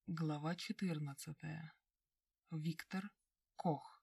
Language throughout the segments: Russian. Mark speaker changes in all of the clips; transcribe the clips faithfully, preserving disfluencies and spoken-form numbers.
Speaker 1: Глава четырнадцатая. Виктор Кох.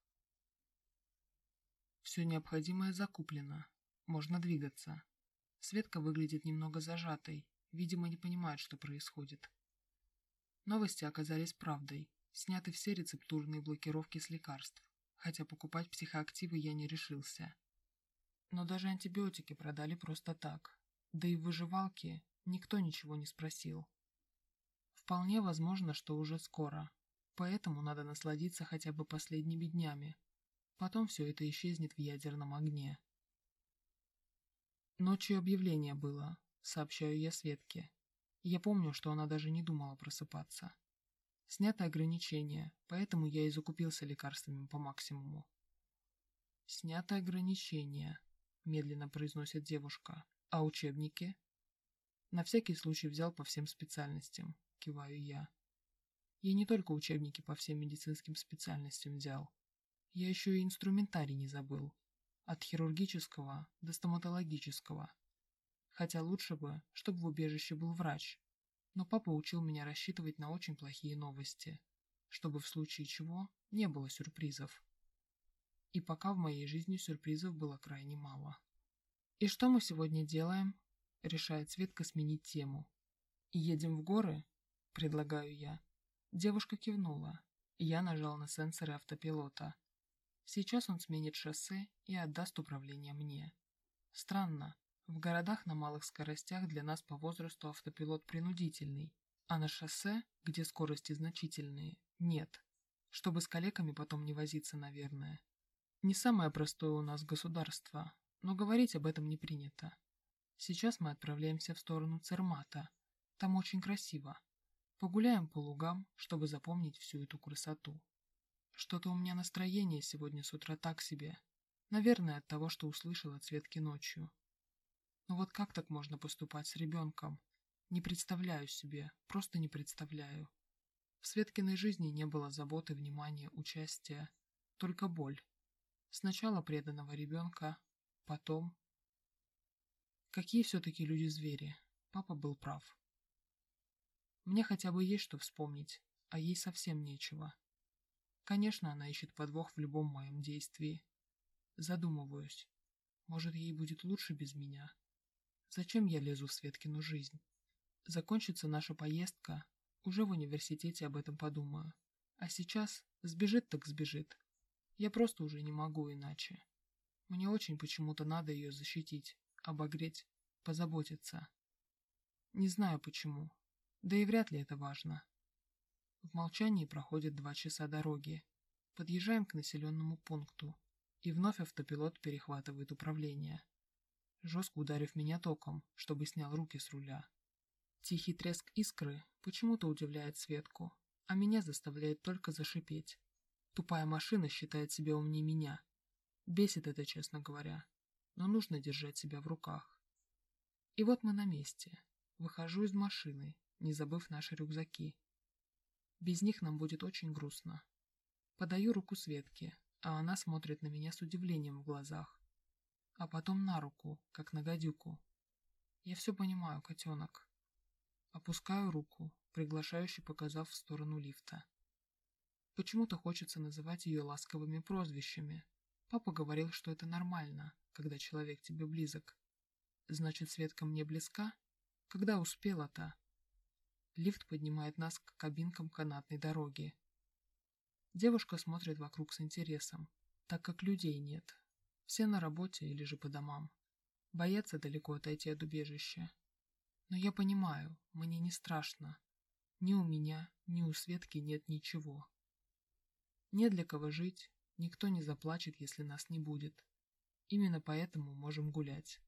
Speaker 1: Все необходимое закуплено. Можно двигаться. Светка выглядит немного зажатой, видимо, не понимает, что происходит. Новости оказались правдой. Сняты все рецептурные блокировки с лекарств, хотя покупать психоактивы я не решился. Но даже антибиотики продали просто так. Да и в выживалке никто ничего не спросил. Вполне возможно, что уже скоро, поэтому надо насладиться хотя бы последними днями. Потом все это исчезнет в ядерном огне. Ночью объявление было, сообщаю я Светке. Я помню, что она даже не думала просыпаться. Снято ограничение, поэтому я и закупился лекарствами по максимуму. «Снято ограничение», — медленно произносит девушка. «А учебники?» На всякий случай взял по всем специальностям. Киваю я. Я не только учебники по всем медицинским специальностям взял. Я еще и инструментарий не забыл. От хирургического до стоматологического. Хотя лучше бы, чтобы в убежище был врач. Но папа учил меня рассчитывать на очень плохие новости, чтобы в случае чего не было сюрпризов. И пока в моей жизни сюрпризов было крайне мало. «И что мы сегодня делаем?» — решает Светка сменить тему. «Едем в горы?» — предлагаю я. Девушка кивнула, и я нажал на сенсоры автопилота. Сейчас он сменит шоссе и отдаст управление мне. Странно, в городах на малых скоростях для нас по возрасту автопилот принудительный, а на шоссе, где скорости значительные, нет, чтобы с калеками потом не возиться, наверное. Не самое простое у нас государство, но говорить об этом не принято. Сейчас мы отправляемся в сторону Цермата. Там очень красиво. Погуляем по лугам, чтобы запомнить всю эту красоту. Что-то у меня настроение сегодня с утра так себе. Наверное, от того, что услышала от Светки ночью. Но вот как так можно поступать с ребенком? Не представляю себе, просто не представляю. В Светкиной жизни не было заботы, внимания, участия, только боль. Сначала преданного ребенка, потом... Какие все-таки люди звери? Папа был прав. Мне хотя бы есть что вспомнить, а ей совсем нечего. Конечно, она ищет подвох в любом моем действии. Задумываюсь. Может, ей будет лучше без меня? Зачем я лезу в Светкину жизнь? Закончится наша поездка, уже в университете об этом подумаю. А сейчас сбежит так сбежит. Я просто уже не могу иначе. Мне очень почему-то надо ее защитить, обогреть, позаботиться. Не знаю почему. Да и вряд ли это важно. В молчании проходит два часа дороги. Подъезжаем к населенному пункту, и вновь автопилот перехватывает управление, жестко ударив меня током, чтобы снял руки с руля. Тихий треск искры почему-то удивляет Светку, а меня заставляет только зашипеть. Тупая машина считает себя умнее меня. Бесит это, честно говоря, но нужно держать себя в руках. И вот мы на месте. Выхожу из машины, не забыв наши рюкзаки. Без них нам будет очень грустно. Подаю руку Светке, а она смотрит на меня с удивлением в глазах. А потом на руку, как на гадюку. Я все понимаю, котенок. Опускаю руку, приглашающе показав в сторону лифта. Почему-то хочется называть ее ласковыми прозвищами. Папа говорил, что это нормально, когда человек тебе близок. Значит, Светка мне близка? Когда успела-то? Лифт поднимает нас к кабинкам канатной дороги. Девушка смотрит вокруг с интересом, так как людей нет. Все на работе или же по домам. Боятся далеко отойти от убежища. Но я понимаю, мне не страшно. Ни у меня, ни у Светки нет ничего. Не для кого жить, никто не заплачет, если нас не будет. Именно поэтому можем гулять.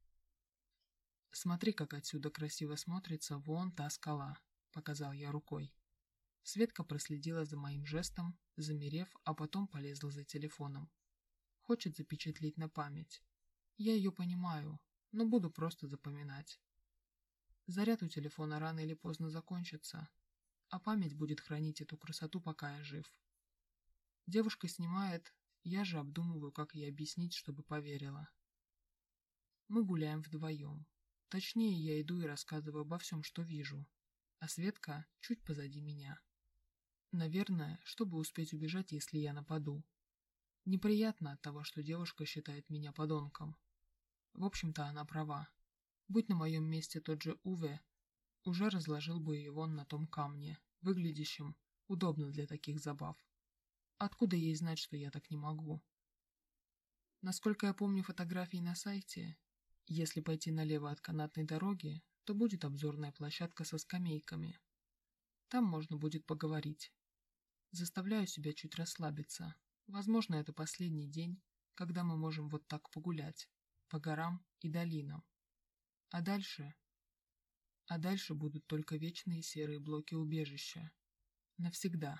Speaker 1: Смотри, как отсюда красиво смотрится вон та скала. Показал я рукой. Светка проследила за моим жестом, замерев, а потом полезла за телефоном. Хочет запечатлеть на память. Я ее понимаю, но буду просто запоминать. Заряд у телефона рано или поздно закончится, а память будет хранить эту красоту, пока я жив. Девушка снимает, я же обдумываю, как ей объяснить, чтобы поверила. Мы гуляем вдвоем. Точнее, я иду и рассказываю обо всем, что вижу. А Светка чуть позади меня. Наверное, чтобы успеть убежать, если я нападу. Неприятно от того, что девушка считает меня подонком. В общем-то, она права. Будь на моем месте тот же Уве, уже разложил бы ее вон на том камне, выглядящем удобно для таких забав. Откуда ей знать, что я так не могу? Насколько я помню фотографии на сайте, если пойти налево от канатной дороги, то будет обзорная площадка со скамейками. Там можно будет поговорить. Заставляю себя чуть расслабиться. Возможно, это последний день, когда мы можем вот так погулять, по горам и долинам. А дальше... А дальше будут только вечные серые блоки убежища. Навсегда.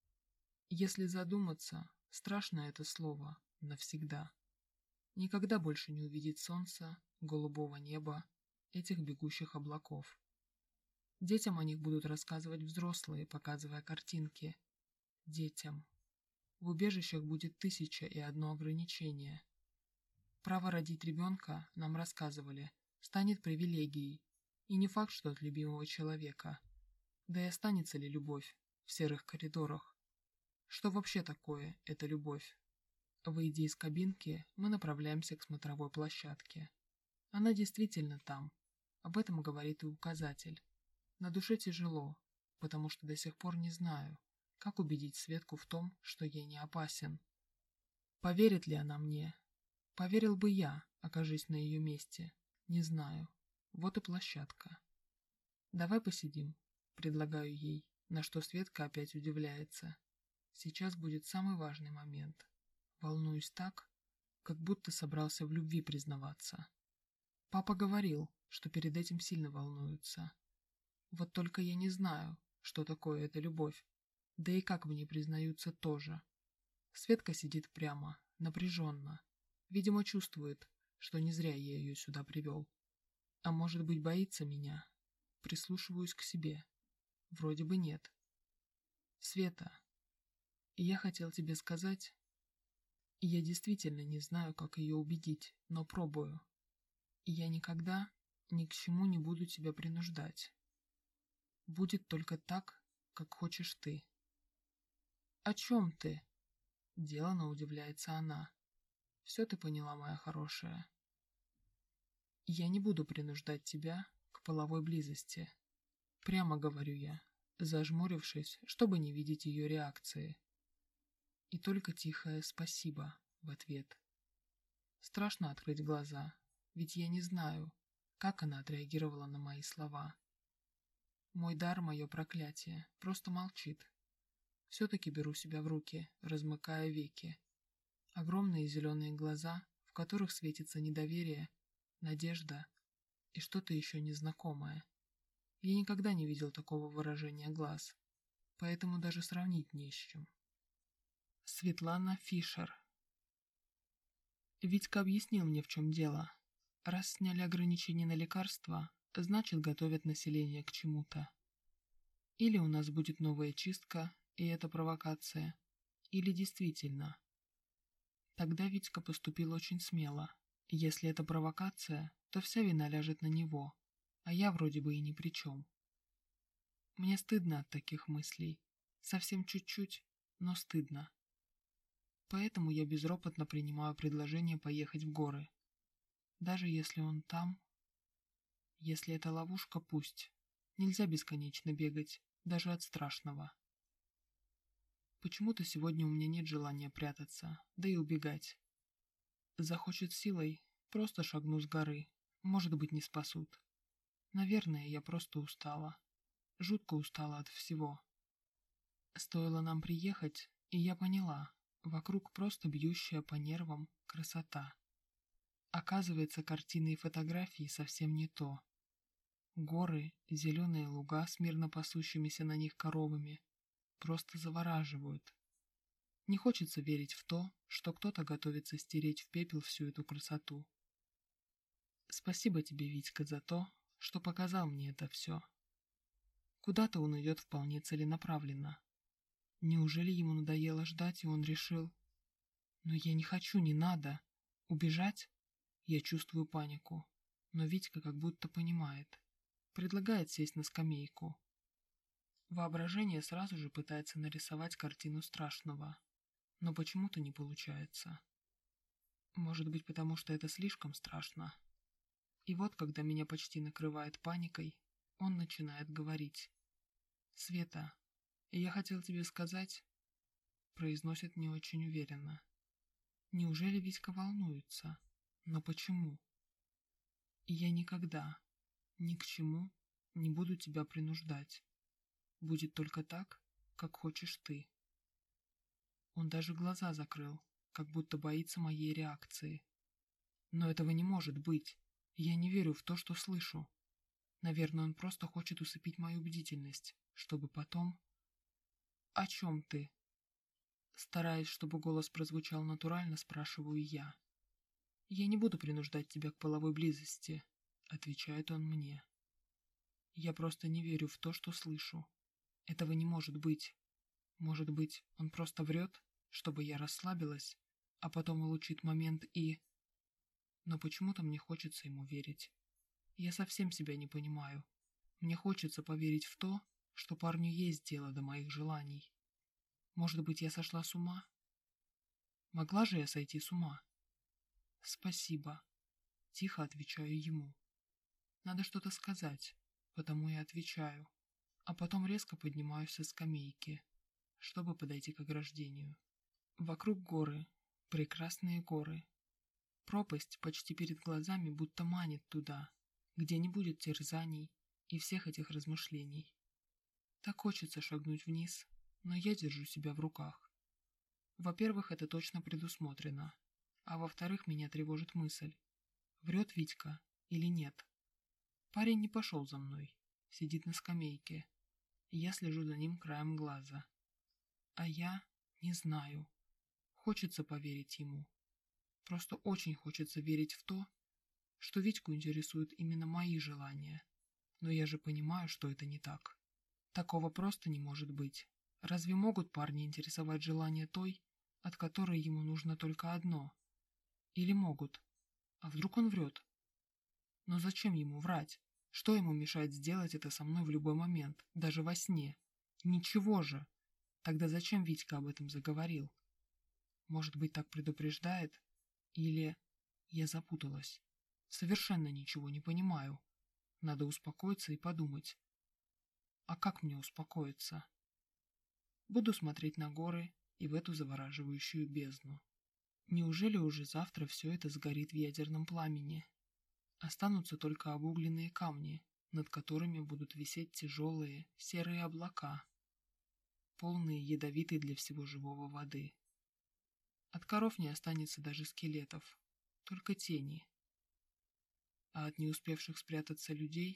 Speaker 1: Если задуматься, страшно это слово «навсегда». Никогда больше не увидеть солнца, голубого неба, этих бегущих облаков. Детям о них будут рассказывать взрослые, показывая картинки. Детям. В убежищах будет тысяча и одно ограничение. Право родить ребенка, нам рассказывали, станет привилегией, и не факт, что от любимого человека. Да и останется ли любовь в серых коридорах? Что вообще такое эта любовь? Выйдя из кабинки, мы направляемся к смотровой площадке. Она действительно там. Об этом говорит и указатель. На душе тяжело, потому что до сих пор не знаю, как убедить Светку в том, что ей не опасен. Поверит ли она мне? Поверил бы я, окажись на ее месте. Не знаю. Вот и площадка. «Давай посидим», — предлагаю ей, на что Светка опять удивляется. Сейчас будет самый важный момент. Волнуюсь так, как будто собрался в любви признаваться. Папа говорил, что перед этим сильно волнуется. Вот только я не знаю, что такое эта любовь, да и как в ней признаются тоже. Светка сидит прямо, напряженно. Видимо, чувствует, что не зря я ее сюда привел. А может быть, боится меня? Прислушиваюсь к себе. Вроде бы нет. Света, я хотел тебе сказать... Я действительно не знаю, как ее убедить, но пробую. И я никогда ни к чему не буду тебя принуждать. Будет только так, как хочешь ты. О чем ты? Делано удивляется она. Все ты поняла, моя хорошая. Я не буду принуждать тебя к половой близости. Прямо говорю я, зажмурившись, чтобы не видеть ее реакции. И только тихое «спасибо» в ответ. Страшно открыть глаза, ведь я не знаю, как она отреагировала на мои слова. Мой дар, мое проклятие, просто молчит. Все-таки беру себя в руки, размыкая веки. Огромные зеленые глаза, в которых светится недоверие, надежда и что-то еще незнакомое. Я никогда не видел такого выражения глаз, поэтому даже сравнить не с чем. Светлана Фишер. Витька объяснил мне, в чем дело. Раз сняли ограничения на лекарства, значит, готовят население к чему-то. Или у нас будет новая чистка, и это провокация, или действительно. Тогда Витька поступил очень смело. Если это провокация, то вся вина ляжет на него, а я вроде бы и ни при чем. Мне стыдно от таких мыслей. Совсем чуть-чуть, но стыдно. Поэтому я безропотно принимаю предложение поехать в горы. Даже если он там... Если это ловушка, пусть. Нельзя бесконечно бегать, даже от страшного. Почему-то сегодня у меня нет желания прятаться, да и убегать. Захочет силой, просто шагну с горы. Может быть, не спасут. Наверное, я просто устала. Жутко устала от всего. Стоило нам приехать, и я поняла, вокруг просто бьющая по нервам красота. Оказывается, картины и фотографии совсем не то. Горы, зеленые луга с мирно пасущимися на них коровами просто завораживают. Не хочется верить в то, что кто-то готовится стереть в пепел всю эту красоту. Спасибо тебе, Витька, за то, что показал мне это все. Куда-то он идет вполне целенаправленно. Неужели ему надоело ждать, и он решил... Но я не хочу, не надо. Убежать? Я чувствую панику, но Витька как будто понимает. Предлагает сесть на скамейку. Воображение сразу же пытается нарисовать картину страшного, но почему-то не получается. Может быть, потому что это слишком страшно. И вот, когда меня почти накрывает паникой, он начинает говорить. «Света, я хотел тебе сказать...» Произносит не очень уверенно. «Неужели Витька волнуется? Но почему?» «И я никогда, ни к чему не буду тебя принуждать. Будет только так, как хочешь ты». Он даже глаза закрыл, как будто боится моей реакции. Но этого не может быть. Я не верю в то, что слышу. Наверное, он просто хочет усыпить мою бдительность, чтобы потом... «О чем ты?» Стараясь, чтобы голос прозвучал натурально, спрашиваю я. «Я не буду принуждать тебя к половой близости», — отвечает он мне. «Я просто не верю в то, что слышу. Этого не может быть. Может быть, он просто врет, чтобы я расслабилась, а потом улучшит момент и...» Но почему-то мне хочется ему верить. Я совсем себя не понимаю. Мне хочется поверить в то, что парню есть дело до моих желаний. Может быть, я сошла с ума? Могла же я сойти с ума? «Спасибо», — тихо отвечаю ему. Надо что-то сказать, потому я отвечаю, а потом резко поднимаюсь со скамейки, чтобы подойти к ограждению. Вокруг горы, прекрасные горы. Пропасть почти перед глазами будто манит туда, где не будет терзаний и всех этих размышлений. Так хочется шагнуть вниз, но я держу себя в руках. Во-первых, это точно предусмотрено, а во-вторых, меня тревожит мысль, врет Витька или нет. Парень не пошел за мной, сидит на скамейке, и я слежу за ним краем глаза. А я не знаю. Хочется поверить ему. Просто очень хочется верить в то, что Витьку интересуют именно мои желания. Но я же понимаю, что это не так. Такого просто не может быть. Разве могут парни интересовать желания той, от которой ему нужно только одно? Или могут? А вдруг он врет? Но зачем ему врать? Что ему мешает сделать это со мной в любой момент, даже во сне? Ничего же. Тогда зачем Витька об этом заговорил? Может быть, так предупреждает? Или... Я запуталась. Совершенно ничего не понимаю. Надо успокоиться и подумать. А как мне успокоиться? Буду смотреть на горы и в эту завораживающую бездну. Неужели уже завтра все это сгорит в ядерном пламени? Останутся только обугленные камни, над которыми будут висеть тяжелые серые облака, полные ядовитой для всего живого воды. От коров не останется даже скелетов, только тени. А от не успевших спрятаться людей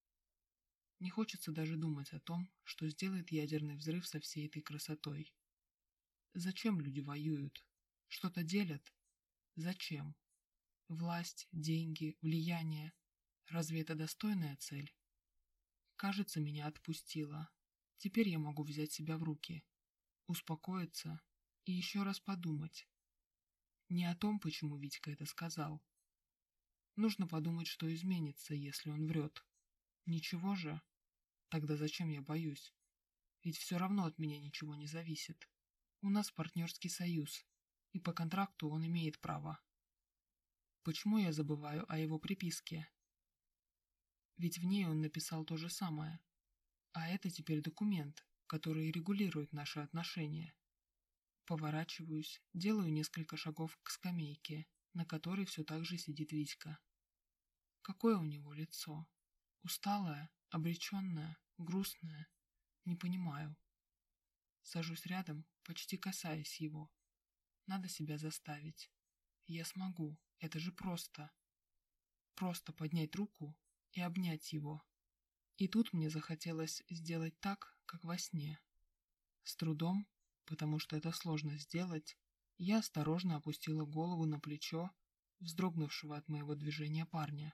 Speaker 1: не хочется даже думать о том, что сделает ядерный взрыв со всей этой красотой. Зачем люди воюют? Что-то делят? Зачем? Власть, деньги, влияние. Разве это достойная цель? Кажется, меня отпустило. Теперь я могу взять себя в руки, успокоиться и еще раз подумать. Не о том, почему Витька это сказал. Нужно подумать, что изменится, если он врет. Ничего же? Тогда зачем я боюсь? Ведь все равно от меня ничего не зависит. У нас партнерский союз, и по контракту он имеет право. Почему я забываю о его приписке? Ведь в ней он написал то же самое. А это теперь документ, который регулирует наши отношения. Поворачиваюсь, делаю несколько шагов к скамейке, на которой все так же сидит Витька. Какое у него лицо? Усталое, обреченное, грустное? Не понимаю. Сажусь рядом, почти касаясь его. Надо себя заставить. Я смогу, это же просто. Просто поднять руку и обнять его. И тут мне захотелось сделать так, как во сне. С трудом, потому что это сложно сделать, я осторожно опустила голову на плечо вздрогнувшего от моего движения парня.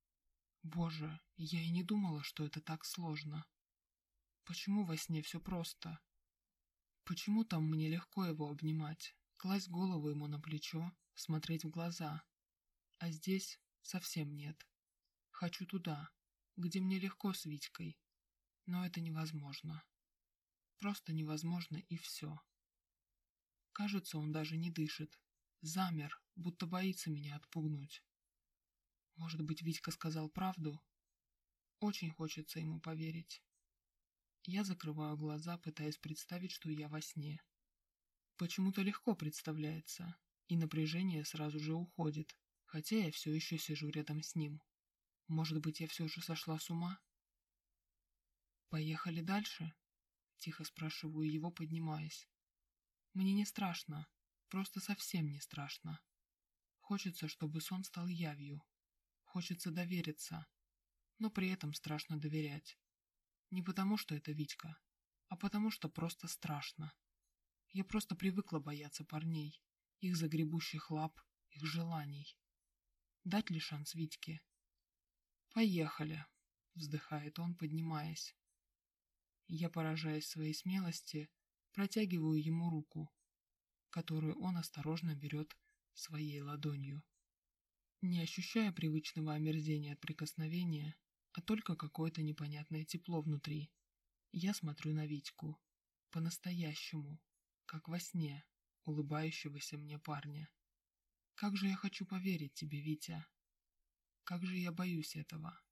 Speaker 1: Боже, я и не думала, что это так сложно. Почему во сне все просто? Почему там мне легко его обнимать, класть голову ему на плечо, смотреть в глаза? А здесь совсем нет. Хочу туда, где мне легко с Витькой, но это невозможно. Просто невозможно и все. Кажется, он даже не дышит. Замер, будто боится меня отпугнуть. Может быть, Витька сказал правду? Очень хочется ему поверить. Я закрываю глаза, пытаясь представить, что я во сне. Почему-то легко представляется, и напряжение сразу же уходит, хотя я все еще сижу рядом с ним. Может быть, я все же сошла с ума? «Поехали дальше?» — тихо спрашиваю его, поднимаясь. Мне не страшно, просто совсем не страшно. Хочется, чтобы сон стал явью. Хочется довериться, но при этом страшно доверять. Не потому, что это Витька, а потому, что просто страшно. Я просто привыкла бояться парней, их загребущих лап, их желаний. Дать ли шанс Витьке? «Поехали», — вздыхает он, поднимаясь. Я, поражаясь своей смелости, протягиваю ему руку, которую он осторожно берет своей ладонью. Не ощущая привычного омерзения от прикосновения, а только какое-то непонятное тепло внутри, я смотрю на Витьку, по-настоящему, как во сне, улыбающегося мне парня. Как же я хочу поверить тебе, Витя. Как же я боюсь этого.